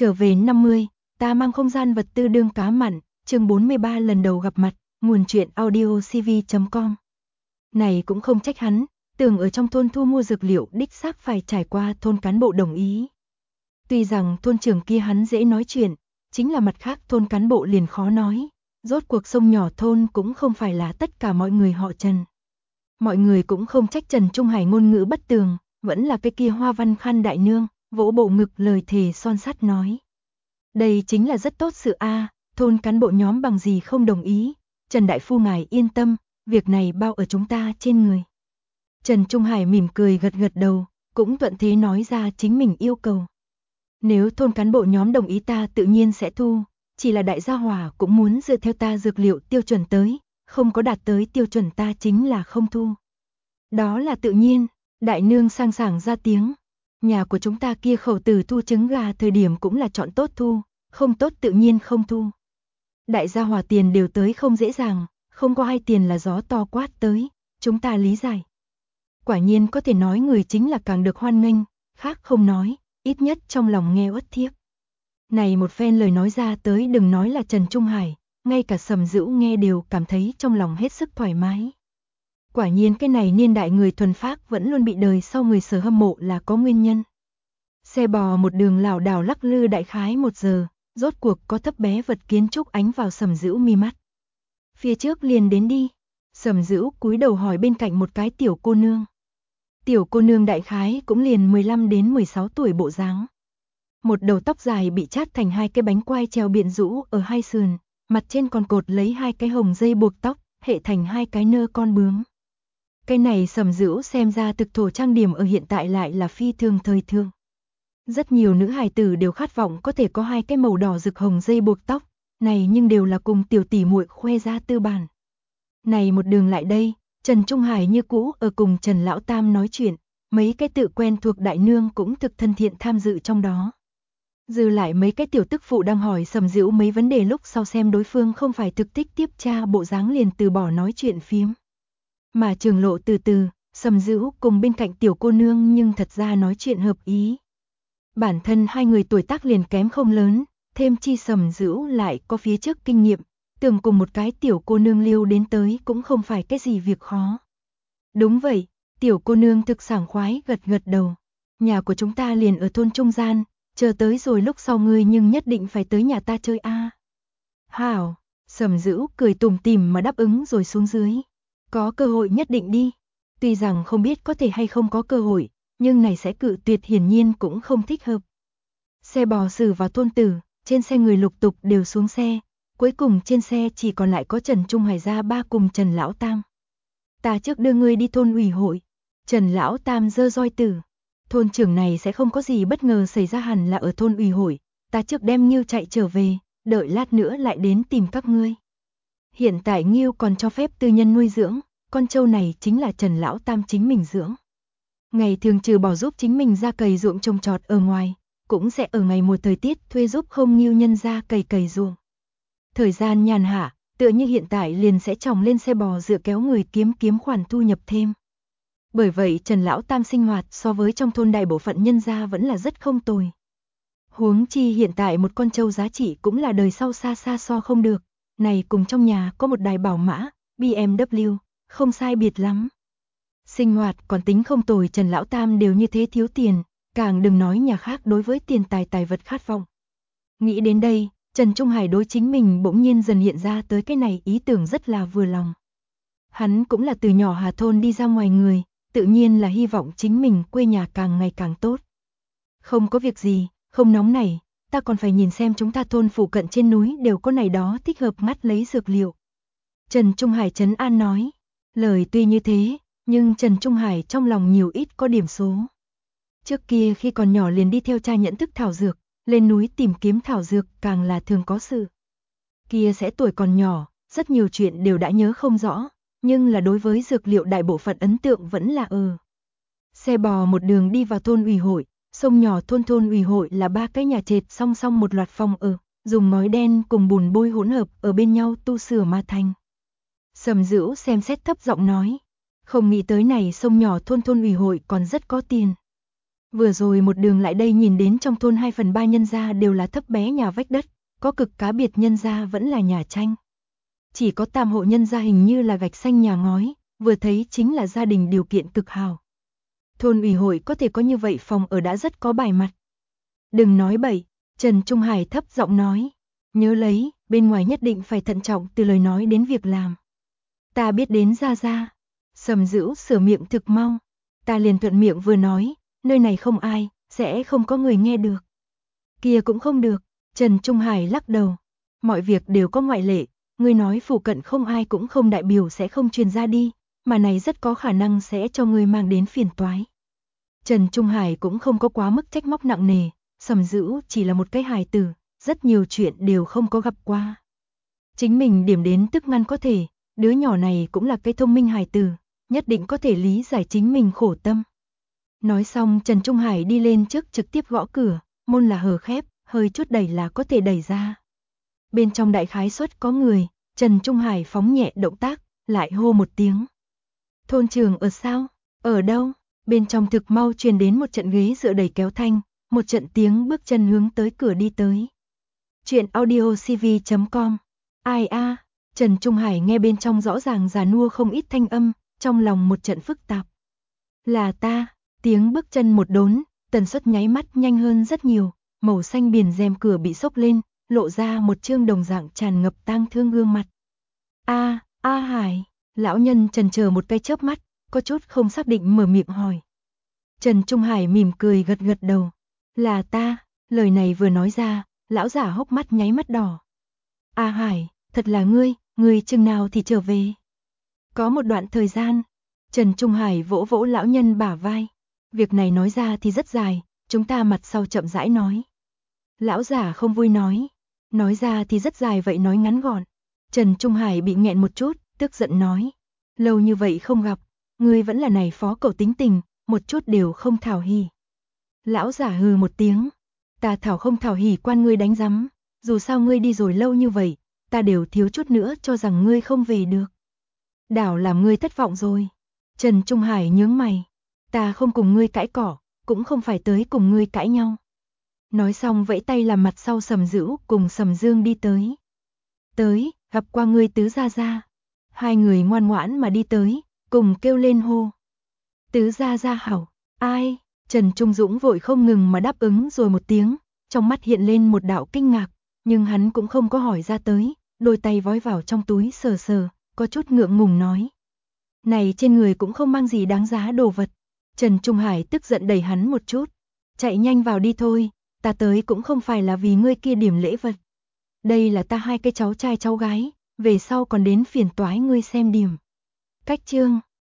Trở về 50, ta mang không gian vật tư đương cá mặn, chương 43 lần đầu gặp mặt, nguồn truyện audio cv.com. Này cũng không trách hắn, tưởng ở trong thôn thu mua dược liệu đích xác phải trải qua thôn cán bộ đồng ý. Tuy rằng thôn trưởng kia hắn dễ nói chuyện, chính là mặt khác thôn cán bộ liền khó nói, rốt cuộc sông nhỏ thôn cũng không phải là tất cả mọi người họ Trần. Mọi người cũng không trách Trần Trung Hải ngôn ngữ bất tường, vẫn là cái kia hoa văn khăn đại nương, vỗ bộ ngực lời thề son sắt nói. Đây chính là rất tốt sự a, thôn cán bộ nhóm bằng gì không đồng ý, Trần Đại Phu ngài yên tâm, việc này bao ở chúng ta trên người. Trần Trung Hải mỉm cười gật gật đầu, cũng thuận thế nói ra chính mình yêu cầu. Nếu thôn cán bộ nhóm đồng ý ta tự nhiên sẽ thu, chỉ là đại gia hỏa cũng muốn dựa theo ta dược liệu tiêu chuẩn tới, không có đạt tới tiêu chuẩn ta chính là không thu. Đó là tự nhiên, đại nương sang sảng ra tiếng. Nhà của chúng ta kia khẩu tử thu trứng gà thời điểm cũng là chọn tốt thu, không tốt tự nhiên không thu. Đại gia hỏa tiền đều tới không dễ dàng, không có ai tiền là gió to quát tới, chúng ta lý giải. Quả nhiên có thể nói người chính là càng được hoan nghênh, khác không nói, ít nhất trong lòng nghe uất thiếp. Này một phen lời nói ra tới đừng nói là Trần Trung Hải, ngay cả Sầm Dữu nghe đều cảm thấy trong lòng hết sức thoải mái. Quả nhiên cái này niên đại người thuần phác vẫn luôn bị đời sau người sở hâm mộ là có nguyên nhân. Xe bò một đường lảo đảo lắc lư đại khái 1 giờ, rốt cuộc có thấp bé vật kiến trúc ánh vào Sầm Dữu mi mắt. Phía trước liền đến đi. Sầm Dữu cúi đầu hỏi bên cạnh một cái tiểu cô nương. Tiểu cô nương đại khái cũng liền 15 đến 16 tuổi bộ dáng. Một đầu tóc dài bị chát thành 2 cái bánh quai treo biện rũ ở hai sườn, mặt trên còn cột lấy 2 cái hồng dây buộc tóc, hệ thành 2 cái nơ con bướm. Cái này Sầm Dữu xem ra thực thổ trang điểm ở hiện tại lại là phi thường thời thượng. Rất nhiều nữ hài tử đều khát vọng có thể có 2 cái màu đỏ rực hồng dây buộc tóc, này nhưng đều là cùng tiểu tỷ muội khoe ra tư bản. Này một đường lại đây, Trần Trung Hải như cũ ở cùng Trần Lão Tam nói chuyện, mấy cái tự quen thuộc đại nương cũng thực thân thiện tham dự trong đó. Dư lại mấy cái tiểu tức phụ đang hỏi Sầm Dữu mấy vấn đề lúc sau xem đối phương không phải thực tích tiếp tra bộ dáng liền từ bỏ nói chuyện phiếm. Mà Trường Lộ từ từ, Sầm Dữu cùng bên cạnh tiểu cô nương nhưng thật ra nói chuyện hợp ý. Bản thân hai người tuổi tác liền kém không lớn, thêm chi Sầm Dữu lại có phía trước kinh nghiệm, tưởng cùng một cái tiểu cô nương liêu đến tới cũng không phải cái gì việc khó. Đúng vậy, tiểu cô nương thực sảng khoái gật gật đầu. Nhà của chúng ta liền ở thôn trung gian, chờ tới rồi lúc sau ngươi nhưng nhất định phải tới nhà ta chơi a. Hảo, Sầm Dữu cười tủm tỉm mà đáp ứng rồi xuống dưới. Có cơ hội nhất định đi. Tuy rằng không biết có thể hay không có cơ hội, nhưng này sẽ cự tuyệt hiển nhiên cũng không thích hợp. Xe bò xử vào thôn tử, trên xe người lục tục đều xuống xe, cuối cùng trên xe chỉ còn lại có Trần Trung Hải gia ba cùng Trần Lão Tam. Ta trước đưa ngươi đi thôn ủy hội. Trần Lão Tam giơ roi tử. Thôn trưởng này sẽ không có gì bất ngờ xảy ra hẳn là ở thôn ủy hội, ta trước đem Nghiêu chạy trở về, đợi lát nữa lại đến tìm các ngươi. Hiện tại Nghiêu còn cho phép tư nhân nuôi dưỡng, con trâu này chính là Trần Lão Tam chính mình dưỡng. Ngày thường trừ bỏ giúp chính mình ra cày ruộng trồng trọt ở ngoài, cũng sẽ ở ngày mùa thời tiết thuê giúp không Nghiêu nhân ra cày ruộng. Thời gian nhàn hạ, tựa như hiện tại liền sẽ tròng lên xe bò dựa kéo người kiếm khoản thu nhập thêm. Bởi vậy Trần Lão Tam sinh hoạt so với trong thôn đại bộ phận nhân gia vẫn là rất không tồi. Huống chi hiện tại một con trâu giá trị cũng là đời sau xa xa so không được, này cùng trong nhà có một đài bảo mã, BMW, không sai biệt lắm. Sinh hoạt còn tính không tồi Trần Lão Tam đều như thế thiếu tiền, càng đừng nói nhà khác đối với tiền tài vật khát vọng. Nghĩ đến đây, Trần Trung Hải đối chính mình bỗng nhiên dần hiện ra tới cái này ý tưởng rất là vừa lòng. Hắn cũng là từ nhỏ Hà Thôn đi ra ngoài người, tự nhiên là hy vọng chính mình quê nhà càng ngày càng tốt. Không có việc gì, không nóng này, ta còn phải nhìn xem chúng ta thôn phụ cận trên núi đều có này đó thích hợp ngắt lấy dược liệu. Trần Trung Hải trấn an nói, lời tuy như thế, nhưng Trần Trung Hải trong lòng nhiều ít có điểm số. Trước kia khi còn nhỏ liền đi theo cha nhận thức thảo dược, lên núi tìm kiếm thảo dược càng là thường có sự. Kia sẽ tuổi còn nhỏ, rất nhiều chuyện đều đã nhớ không rõ, nhưng là đối với dược liệu đại bộ phận ấn tượng vẫn là Xe bò một đường đi vào thôn ủy hội, sông nhỏ thôn ủy hội là 3 cái nhà trệt song song một loạt phòng dùng ngói đen cùng bùn bôi hỗn hợp ở bên nhau tu sửa mà thành. Sầm Dữu xem xét thấp giọng nói, không nghĩ tới này sông nhỏ thôn ủy hội còn rất có tiền. Vừa rồi một đường lại đây nhìn đến trong thôn 2/3 nhân gia đều là thấp bé nhà vách đất, có cực cá biệt nhân gia vẫn là nhà tranh. Chỉ có tam hộ nhân gia hình như là gạch xanh nhà ngói, vừa thấy chính là gia đình điều kiện cực hào. Thôn ủy hội có thể có như vậy phòng ở đã rất có bài mặt. Đừng nói bậy, Trần Trung Hải thấp giọng nói. Nhớ lấy, bên ngoài nhất định phải thận trọng từ lời nói đến việc làm. Ta biết đến ra ra. Sầm Dữu sửa miệng thực mau. Ta liền thuận miệng vừa nói, nơi này không ai, sẽ không có người nghe được. Kia cũng không được, Trần Trung Hải lắc đầu. Mọi việc đều có ngoại lệ, ngươi nói phụ cận không ai cũng không đại biểu sẽ không truyền ra đi, mà này rất có khả năng sẽ cho ngươi mang đến phiền toái. Trần Trung Hải cũng không có quá mức trách móc nặng nề, Sầm Dữu chỉ là một cái hài tử, rất nhiều chuyện đều không có gặp qua. Chính mình điểm đến tức ngăn có thể, đứa nhỏ này cũng là cái thông minh hài tử, nhất định có thể lý giải chính mình khổ tâm. Nói xong Trần Trung Hải đi lên trước trực tiếp gõ cửa, môn là hờ khép, hơi chút đẩy là có thể đẩy ra. Bên trong đại khái suất có người, Trần Trung Hải phóng nhẹ động tác, lại hô một tiếng. Thôn trưởng ở sao? Ở đâu? Bên trong thực mau truyền đến một trận ghế dựa đẩy kéo thanh, một trận tiếng bước chân hướng tới cửa đi tới. Chuyện audiocv.com. Ai a? Trần Trung Hải nghe bên trong rõ ràng già nua không ít thanh âm, trong lòng một trận phức tạp. Là ta, tiếng bước chân một đốn, tần suất nháy mắt nhanh hơn rất nhiều, màu xanh biển rèm cửa bị xốc lên, lộ ra một trương đồng dạng tràn ngập tang thương gương mặt. A Hải, lão nhân chần chờ một cái chớp mắt, có chút không xác định mở miệng hỏi. Trần Trung Hải mỉm cười gật gật đầu. Là ta, lời này vừa nói ra, lão giả hốc mắt nháy mắt đỏ. A Hải, thật là ngươi chừng nào thì trở về? Có một đoạn thời gian, Trần Trung Hải vỗ vỗ lão nhân bả vai. Việc này nói ra thì rất dài, chúng ta mặt sau chậm rãi nói. Lão giả không vui nói ra thì rất dài vậy nói ngắn gọn. Trần Trung Hải bị nghẹn một chút, tức giận nói. Lâu như vậy không gặp, ngươi vẫn là này phó cậu tính tình, một chút đều không thảo hỉ. Lão giả hừ một tiếng. Ta thảo không thảo hỉ quan ngươi đánh rắm, dù sao ngươi đi rồi lâu như vậy, ta đều thiếu chút nữa cho rằng ngươi không về được. Đảo làm ngươi thất vọng rồi. Trần Trung Hải nhướng mày. Ta không cùng ngươi cãi cỏ, cũng không phải tới cùng ngươi cãi nhau. Nói xong vẫy tay làm mặt sau Sầm Dữu cùng Sầm Dương đi tới. Tới, gặp qua ngươi tứ gia gia. Hai người ngoan ngoãn mà đi tới, cùng kêu lên hô. Tứ gia gia hảo, ai? Trần Trung Dũng vội không ngừng mà đáp ứng rồi một tiếng, trong mắt hiện lên một đạo kinh ngạc, nhưng hắn cũng không có hỏi ra tới, đôi tay vói vào trong túi sờ sờ, có chút ngượng ngùng nói. Này trên người cũng không mang gì đáng giá đồ vật. Trần Trung Hải tức giận đẩy hắn một chút. Chạy nhanh vào đi thôi, ta tới cũng không phải là vì ngươi kia điểm lễ vật. Đây là ta hai cái cháu trai cháu gái, về sau còn đến phiền toái ngươi xem điểm. Cách chương